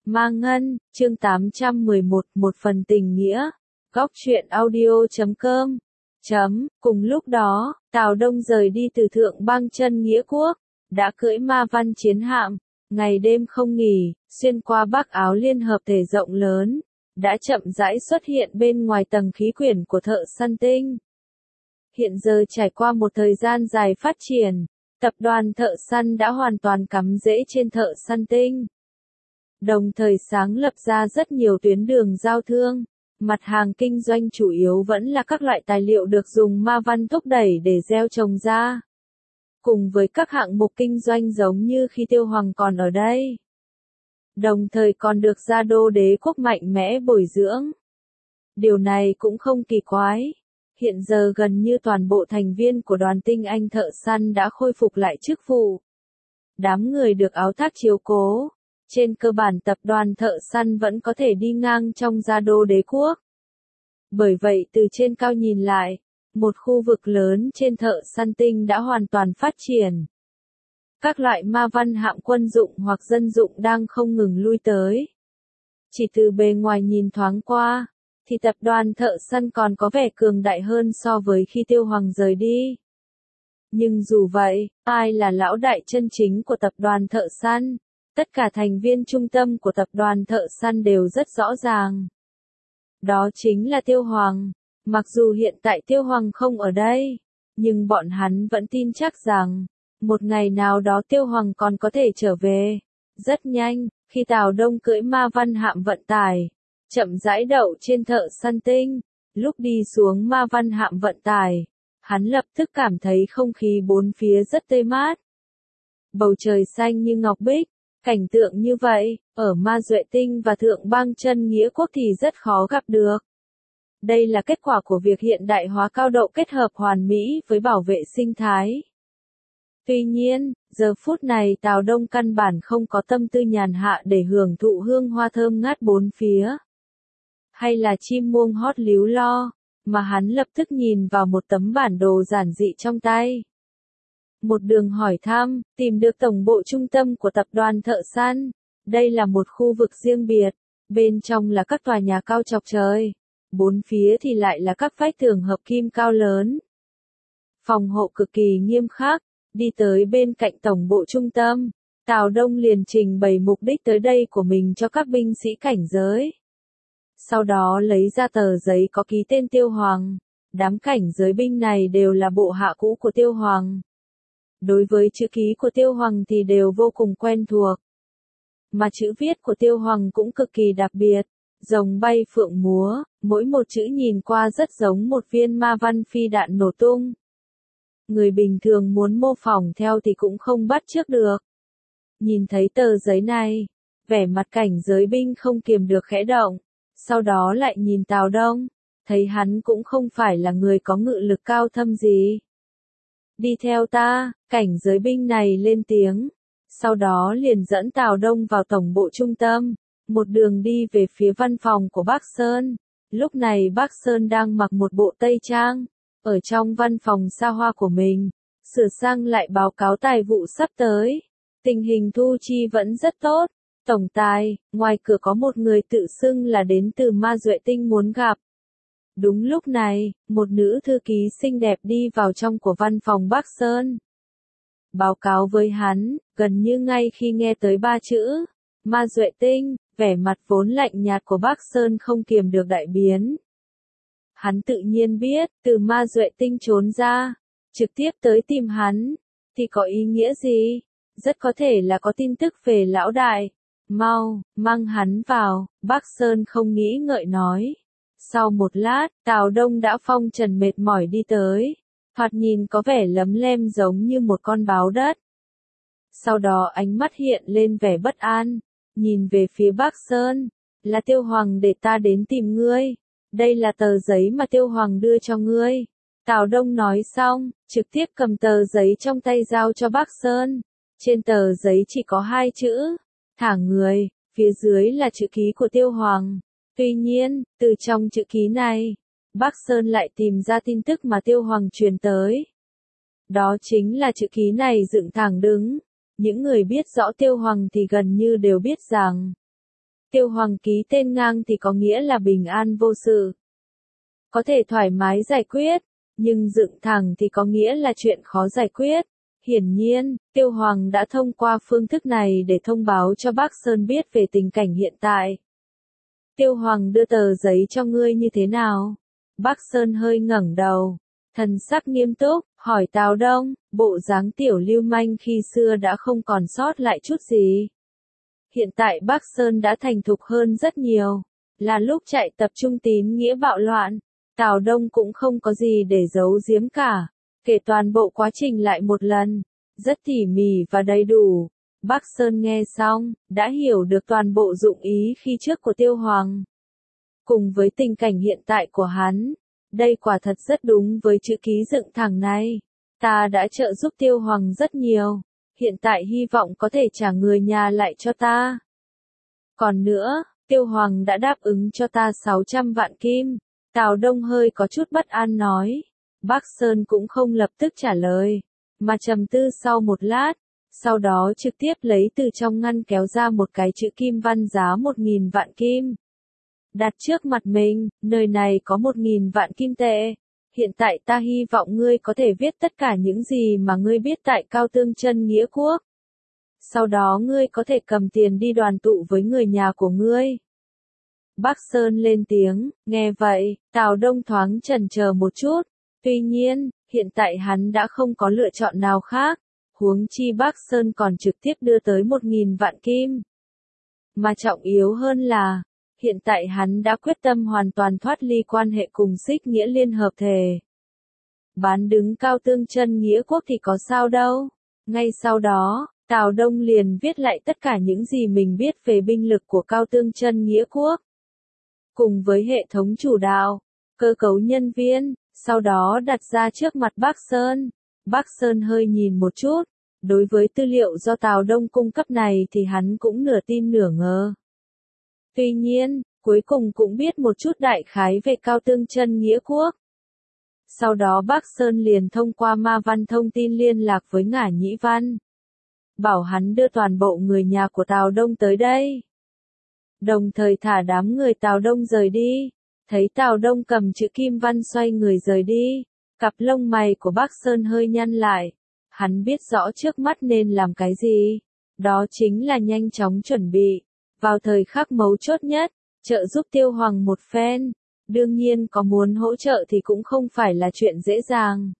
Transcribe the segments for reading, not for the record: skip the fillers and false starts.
Ma Ngân, chương 811, một phần tình nghĩa. Góc truyện audio.com. Cùng lúc đó, Tào Đông rời đi từ Thượng Bang Chân Nghĩa Quốc, đã cưỡi ma văn chiến hạm, ngày đêm không nghỉ, xuyên qua Bắc Áo Liên Hợp thể rộng lớn, đã chậm rãi xuất hiện bên ngoài tầng khí quyển của Thợ Săn Tinh. Hiện giờ trải qua một thời gian dài phát triển, tập đoàn Thợ Săn đã hoàn toàn cắm rễ trên Thợ Săn Tinh. Đồng thời sáng lập ra rất nhiều tuyến đường giao thương, mặt hàng kinh doanh chủ yếu vẫn là các loại tài liệu được dùng ma văn thúc đẩy để gieo trồng ra. Cùng với các hạng mục kinh doanh giống như khi Tiêu Hoàng còn ở đây. Đồng thời còn được Gia Đô Đế quốc mạnh mẽ bồi dưỡng. Điều này cũng không kỳ quái. Hiện giờ gần như toàn bộ thành viên của đoàn tinh anh thợ săn đã khôi phục lại chức vụ. Đám người được áo thác chiếu cố. Trên cơ bản tập đoàn thợ săn vẫn có thể đi ngang trong Gia Đô Đế quốc. Bởi vậy từ trên cao nhìn lại, một khu vực lớn trên Thợ Săn Tinh đã hoàn toàn phát triển. Các loại ma văn hạm quân dụng hoặc dân dụng đang không ngừng lui tới. Chỉ từ bề ngoài nhìn thoáng qua, thì tập đoàn thợ săn còn có vẻ cường đại hơn so với khi Tiêu Hoàng rời đi. Nhưng dù vậy, ai là lão đại chân chính của tập đoàn thợ săn? Tất cả thành viên trung tâm của tập đoàn thợ săn đều rất rõ ràng. Đó chính là Tiêu Hoàng. Mặc dù hiện tại Tiêu Hoàng không ở đây, nhưng bọn hắn vẫn tin chắc rằng, một ngày nào đó Tiêu Hoàng còn có thể trở về. Rất nhanh, khi Tào Đông cưỡi ma văn hạm vận tải, chậm rãi đậu trên Thợ Săn Tinh, lúc đi xuống ma văn hạm vận tải, hắn lập tức cảm thấy không khí bốn phía rất tươi mát. Bầu trời xanh như ngọc bích. Cảnh tượng như vậy, ở Ma Duệ Tinh và Thượng Bang Chân Nghĩa Quốc thì rất khó gặp được. Đây là kết quả của việc hiện đại hóa cao độ kết hợp hoàn mỹ với bảo vệ sinh thái. Tuy nhiên, giờ phút này Tào Đông căn bản không có tâm tư nhàn hạ để hưởng thụ hương hoa thơm ngát bốn phía. Hay là chim muông hót líu lo, mà hắn lập tức nhìn vào một tấm bản đồ giản dị trong tay. Một đường hỏi thăm, tìm được tổng bộ trung tâm của tập đoàn thợ săn. Đây là một khu vực riêng biệt, bên trong là các tòa nhà cao chọc trời, bốn phía thì lại là các vách tường hợp kim cao lớn. Phòng hộ cực kỳ nghiêm khắc, đi tới bên cạnh tổng bộ trung tâm, Tào Đông liền trình bày mục đích tới đây của mình cho các binh sĩ cảnh giới. Sau đó lấy ra tờ giấy có ký tên Tiêu Hoàng, đám cảnh giới binh này đều là bộ hạ cũ của Tiêu Hoàng. Đối với chữ ký của Tiêu Hoàng thì đều vô cùng quen thuộc. Mà chữ viết của Tiêu Hoàng cũng cực kỳ đặc biệt, rồng bay phượng múa, mỗi một chữ nhìn qua rất giống một viên ma văn phi đạn nổ tung. Người bình thường muốn mô phỏng theo thì cũng không bắt chước được. Nhìn thấy tờ giấy này, vẻ mặt cảnh giới binh không kiềm được khẽ động, sau đó lại nhìn Tào Đông, thấy hắn cũng không phải là người có ngự lực cao thâm gì. Đi theo ta, cảnh giới binh này lên tiếng. Sau đó liền dẫn Tào Đông vào tổng bộ trung tâm, một đường đi về phía văn phòng của Bác Sơn. Lúc này Bác Sơn đang mặc một bộ tây trang, ở trong văn phòng xa hoa của mình, sửa sang lại báo cáo tài vụ sắp tới. Tình hình thu chi vẫn rất tốt. Tổng tài, ngoài cửa có một người tự xưng là đến từ Ma Duệ Tinh muốn gặp. Đúng lúc này, một nữ thư ký xinh đẹp đi vào trong của văn phòng Bác Sơn. Báo cáo với hắn, gần như ngay khi nghe tới ba chữ, Ma Duệ Tinh, vẻ mặt vốn lạnh nhạt của Bác Sơn không kiềm được đại biến. Hắn tự nhiên biết, từ Ma Duệ Tinh trốn ra, trực tiếp tới tìm hắn, thì có ý nghĩa gì? Rất có thể là có tin tức về lão đại. Mau, mang hắn vào, Bác Sơn không nghĩ ngợi nói. Sau một lát, Tào Đông đã phong trần mệt mỏi đi tới, thoạt nhìn có vẻ lấm lem giống như một con báo đất. Sau đó ánh mắt hiện lên vẻ bất an, nhìn về phía Bác Sơn, là Tiêu Hoàng để ta đến tìm ngươi, đây là tờ giấy mà Tiêu Hoàng đưa cho ngươi. Tào Đông nói xong, trực tiếp cầm tờ giấy trong tay giao cho Bác Sơn, trên tờ giấy chỉ có hai chữ, thả người, phía dưới là chữ ký của Tiêu Hoàng. Tuy nhiên, từ trong chữ ký này, Bác Sơn lại tìm ra tin tức mà Tiêu Hoàng truyền tới. Đó chính là chữ ký này dựng thẳng đứng. Những người biết rõ Tiêu Hoàng thì gần như đều biết rằng, Tiêu Hoàng ký tên ngang thì có nghĩa là bình an vô sự. Có thể thoải mái giải quyết, nhưng dựng thẳng thì có nghĩa là chuyện khó giải quyết. Hiển nhiên, Tiêu Hoàng đã thông qua phương thức này để thông báo cho Bắc Sơn biết về tình cảnh hiện tại. Tiêu Hoàng đưa tờ giấy cho ngươi như thế nào? Bắc Sơn hơi ngẩng đầu, thần sắc nghiêm túc, hỏi Tào Đông, bộ dáng tiểu lưu manh khi xưa đã không còn sót lại chút gì. Hiện tại Bắc Sơn đã thành thục hơn rất nhiều, là lúc chạy tập trung tín nghĩa bạo loạn. Tào Đông cũng không có gì để giấu giếm cả, kể toàn bộ quá trình lại một lần, rất tỉ mỉ và đầy đủ. Bắc Sơn nghe xong, đã hiểu được toàn bộ dụng ý khi trước của Tiêu Hoàng. Cùng với tình cảnh hiện tại của hắn, đây quả thật rất đúng với chữ ký dựng thẳng này. Ta đã trợ giúp Tiêu Hoàng rất nhiều, hiện tại hy vọng có thể trả người nhà lại cho ta. Còn nữa, Tiêu Hoàng đã đáp ứng cho ta 600 vạn kim. Tào Đông hơi có chút bất an nói. Bắc Sơn cũng không lập tức trả lời, mà trầm tư sau một lát, sau đó trực tiếp lấy từ trong ngăn kéo ra một cái chữ kim văn giá 1.000 vạn kim. Đặt trước mặt mình, nơi này có 1.000 vạn kim tệ. Hiện tại ta hy vọng ngươi có thể viết tất cả những gì mà ngươi biết tại Cao Tương Chân Nghĩa Quốc. Sau đó ngươi có thể cầm tiền đi đoàn tụ với người nhà của ngươi. Bắc Sơn lên tiếng, nghe vậy, Tào Đông thoáng chần chờ một chút. Tuy nhiên, hiện tại hắn đã không có lựa chọn nào khác. Huống chi Bắc Sơn còn trực tiếp đưa tới 1.000 vạn kim. Mà trọng yếu hơn là, hiện tại hắn đã quyết tâm hoàn toàn thoát ly quan hệ cùng Xích Nghĩa Liên hợp thể. Bán đứng Cao Tương Chân Nghĩa Quốc thì có sao đâu. Ngay sau đó, Tào Đông liền viết lại tất cả những gì mình biết về binh lực của Cao Tương Chân Nghĩa Quốc. Cùng với hệ thống chủ đạo, cơ cấu nhân viên, sau đó đặt ra trước mặt Bắc Sơn. Bắc Sơn hơi nhìn một chút, đối với tư liệu do Tào Đông cung cấp này thì hắn cũng nửa tin nửa ngờ. Tuy nhiên, cuối cùng cũng biết một chút đại khái về Cao Tương Chân Nghĩa Quốc. Sau đó Bắc Sơn liền thông qua Ma Văn thông tin liên lạc với Ngả Nhĩ Văn. Bảo hắn đưa toàn bộ người nhà của Tào Đông tới đây. Đồng thời thả đám người Tào Đông rời đi. Thấy Tào Đông cầm chữ kim văn xoay người rời đi, cặp lông mày của Bắc Sơn hơi nhăn lại. Hắn biết rõ trước mắt nên làm cái gì. Đó chính là nhanh chóng chuẩn bị, vào thời khắc mấu chốt nhất, trợ giúp Tiêu Hoàng một phen. Đương nhiên có muốn hỗ trợ thì cũng không phải là chuyện dễ dàng.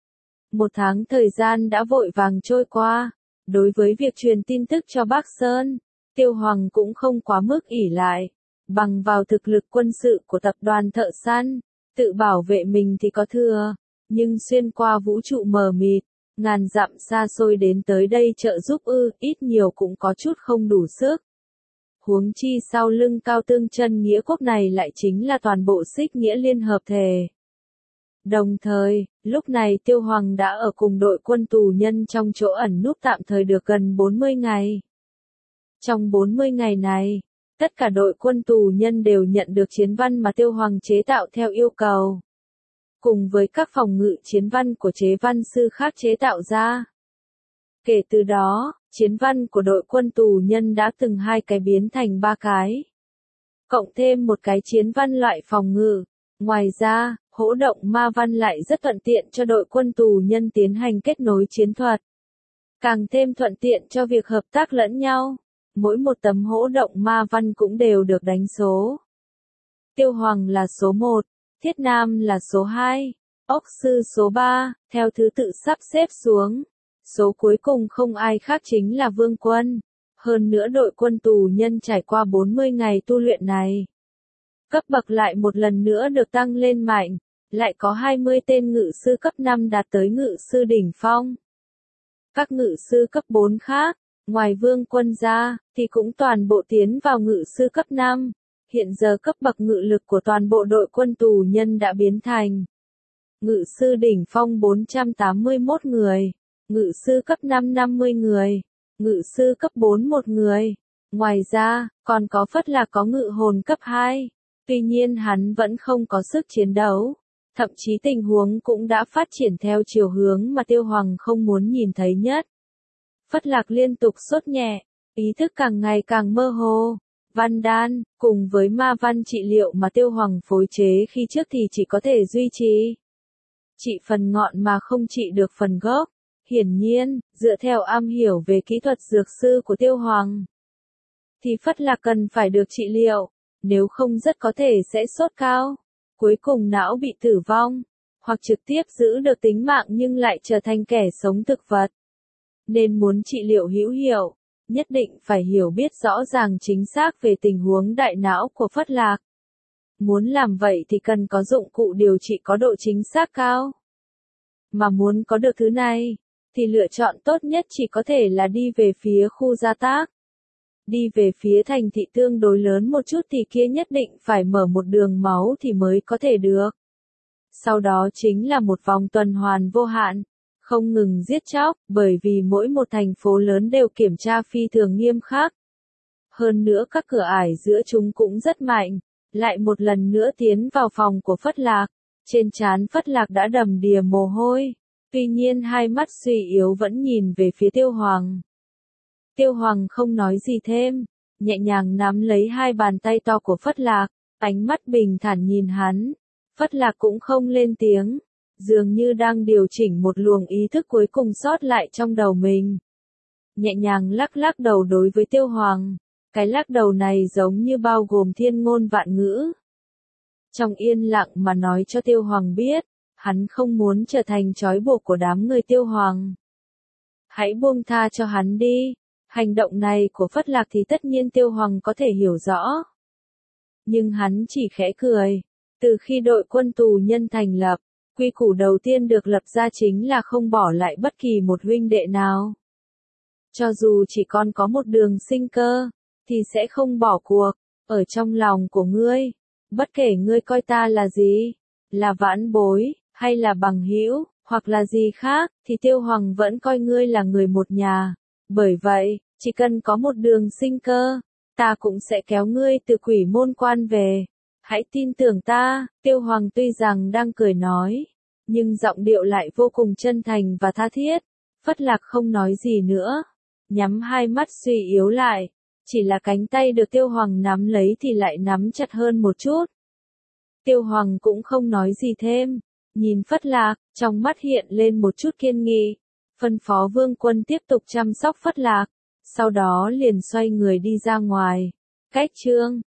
1 tháng thời gian đã vội vàng trôi qua. Đối với việc truyền tin tức cho Bắc Sơn, Tiêu Hoàng cũng không quá mức ỷ lại. Bằng vào thực lực quân sự của tập đoàn thợ săn, tự bảo vệ mình thì có thừa. Nhưng xuyên qua vũ trụ mờ mịt, ngàn dặm xa xôi đến tới đây trợ giúp ít nhiều cũng có chút không đủ sức. Huống chi sau lưng Cao Tương Chân Nghĩa Quốc này lại chính là toàn bộ Xích Nghĩa Liên hợp thể. Đồng thời, lúc này Tiêu Hoàng đã ở cùng đội quân tù nhân trong chỗ ẩn núp tạm thời được gần 40 ngày. Trong 40 ngày này, tất cả đội quân tù nhân đều nhận được chiến văn mà Tiêu Hoàng chế tạo theo yêu cầu. Cùng với các phòng ngự chiến văn của chế văn sư khác chế tạo ra. Kể từ đó, chiến văn của đội quân tù nhân đã từng 2 cái biến thành 3 cái. Cộng thêm một cái chiến văn loại phòng ngự. Ngoài ra, hỗ động ma văn lại rất thuận tiện cho đội quân tù nhân tiến hành kết nối chiến thuật. Càng thêm thuận tiện cho việc hợp tác lẫn nhau. Mỗi một tấm hỗ động ma văn cũng đều được đánh số. Tiêu Hoàng là số 1, Thiết Nam là số 2, Ốc Sư số 3, theo thứ tự sắp xếp xuống. Số cuối cùng không ai khác chính là Vương Quân. Hơn nữa đội quân tù nhân trải qua 40 ngày tu luyện này. Cấp bậc lại một lần nữa được tăng lên mạnh, lại có 20 tên ngự sư cấp 5 đạt tới ngự sư đỉnh phong. Các ngự sư cấp 4 khác, ngoài Vương Quân ra, thì cũng toàn bộ tiến vào ngự sư cấp 5. Hiện giờ cấp bậc ngự lực của toàn bộ đội quân tù nhân đã biến thành ngự sư đỉnh phong 481 người, ngự sư cấp 5 50 người, ngự sư cấp 4 1 người. Ngoài ra, còn có Phất Lạc có ngự hồn cấp 2. Tuy nhiên hắn vẫn không có sức chiến đấu. Thậm chí tình huống cũng đã phát triển theo chiều hướng mà Tiêu Hoàng không muốn nhìn thấy nhất. Phất Lạc liên tục sốt nhẹ, ý thức càng ngày càng mơ hồ. văn đan, cùng với ma văn trị liệu mà Tiêu Hoàng phối chế khi trước thì chỉ có thể duy trì trị phần ngọn mà không trị được phần gốc. Hiển nhiên, dựa theo am hiểu về kỹ thuật dược sư của Tiêu Hoàng, thì Phất Lạc cần phải được trị liệu, nếu không rất có thể sẽ sốt cao, cuối cùng não bị tử vong, hoặc trực tiếp giữ được tính mạng nhưng lại trở thành kẻ sống thực vật. Nên muốn trị liệu hữu hiệu, nhất định phải hiểu biết rõ ràng chính xác về tình huống đại não của Phất Lạc. Muốn làm vậy thì cần có dụng cụ điều trị có độ chính xác cao. Mà muốn có được thứ này, thì lựa chọn tốt nhất chỉ có thể là đi về phía khu gia tác. Đi về phía thành thị tương đối lớn một chút thì kia nhất định phải mở một đường máu thì mới có thể được. Sau đó chính là một vòng tuần hoàn vô hạn, không ngừng giết chóc, bởi vì mỗi một thành phố lớn đều kiểm tra phi thường nghiêm khắc. Hơn nữa các cửa ải giữa chúng cũng rất mạnh. Lại một lần nữa tiến vào phòng của Phất Lạc, trên trán Phất Lạc đã đầm đìa mồ hôi, tuy nhiên hai mắt suy yếu vẫn nhìn về phía Tiêu Hoàng. Tiêu Hoàng không nói gì thêm, nhẹ nhàng nắm lấy hai bàn tay to của Phất Lạc, ánh mắt bình thản nhìn hắn. Phất Lạc cũng không lên tiếng, dường như đang điều chỉnh một luồng ý thức cuối cùng sót lại trong đầu mình. Nhẹ nhàng lắc lắc đầu đối với Tiêu Hoàng. Cái lắc đầu này giống như bao gồm thiên ngôn vạn ngữ. Trong yên lặng mà nói cho Tiêu Hoàng biết, hắn không muốn trở thành trói buộc của đám người Tiêu Hoàng. Hãy buông tha cho hắn đi. Hành động này của Phất Lạc thì tất nhiên Tiêu Hoàng có thể hiểu rõ. Nhưng hắn chỉ khẽ cười. Từ khi đội quân tù nhân thành lập, quy củ đầu tiên được lập ra chính là không bỏ lại bất kỳ một huynh đệ nào. Cho dù chỉ còn có một đường sinh cơ, thì sẽ không bỏ cuộc. Ở trong lòng của ngươi, bất kể ngươi coi ta là gì, là vãn bối, hay là bằng hữu, hoặc là gì khác, thì Tiêu Hoàng vẫn coi ngươi là người một nhà. Bởi vậy, chỉ cần có một đường sinh cơ, ta cũng sẽ kéo ngươi từ quỷ môn quan về. Hãy tin tưởng ta. Tiêu Hoàng tuy rằng đang cười nói, nhưng giọng điệu lại vô cùng chân thành và tha thiết. Phất Lạc không nói gì nữa, nhắm hai mắt suy yếu lại. Chỉ là cánh tay được Tiêu Hoàng nắm lấy thì lại nắm chặt hơn một chút. Tiêu Hoàng cũng không nói gì thêm, nhìn Phất Lạc, trong mắt hiện lên một chút kiên nghị, phân phó Vương Quân tiếp tục chăm sóc Phất Lạc, sau đó liền xoay người đi ra ngoài. Cách chương